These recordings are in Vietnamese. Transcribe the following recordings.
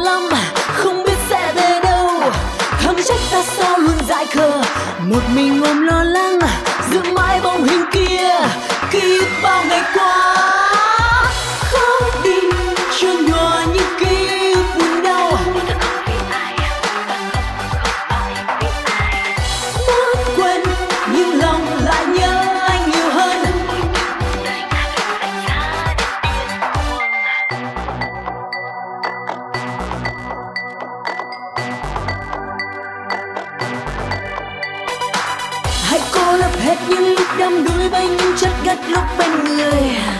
lắm, không biết sẽ về đâu. Thầm trách ta sao luôn dại khờ, một mình ôm lo lắng, giữ mãi bóng hình kia. Ký ức bao ngày qua khó đi cho nhòa những ký ức buồn đau. Muốn quên nhưng lòng lại nhớ anh nhiều hơn. Hãy cô lấp hết những lúc đắm đuối với những chất gất lúc bên người.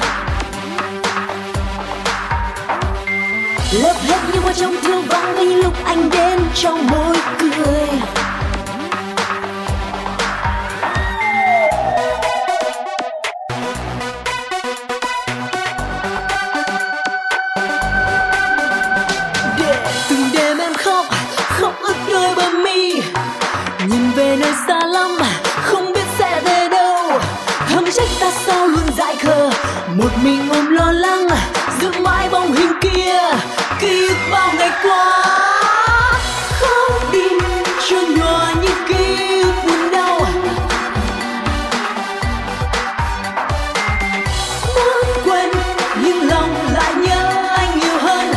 Lấp hết những hoa trong thiếu vắng với những lúc anh đến trong môi cười. Để từng đêm em khóc, khóc ướt đôi bờ mi. Nhìn về nơi xa lắm, không biết sẽ về đâu. Thầm trách ta sao luôn dại khờ, một mình ôm lo lắng, giữ mãi bóng hình kia. Ký ức bao ngày qua khó đi cho nhòa những ký ức buồn đau. Muốn quên nhưng lòng lại nhớ anh nhiều hơn.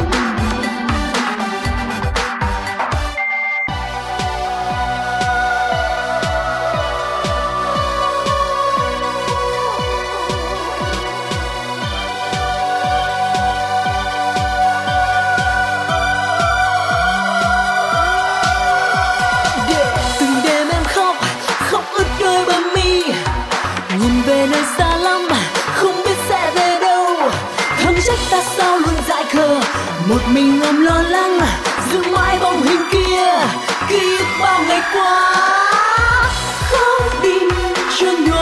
Nhìn về nơi xa lắm, không biết sẽ về đâu. Thầm trách ta sao luôn dại khờ, một mình ôm lo lắng, giữ mãi bóng hình kia. Ký ức bao ngày qua khó đi cho nhòa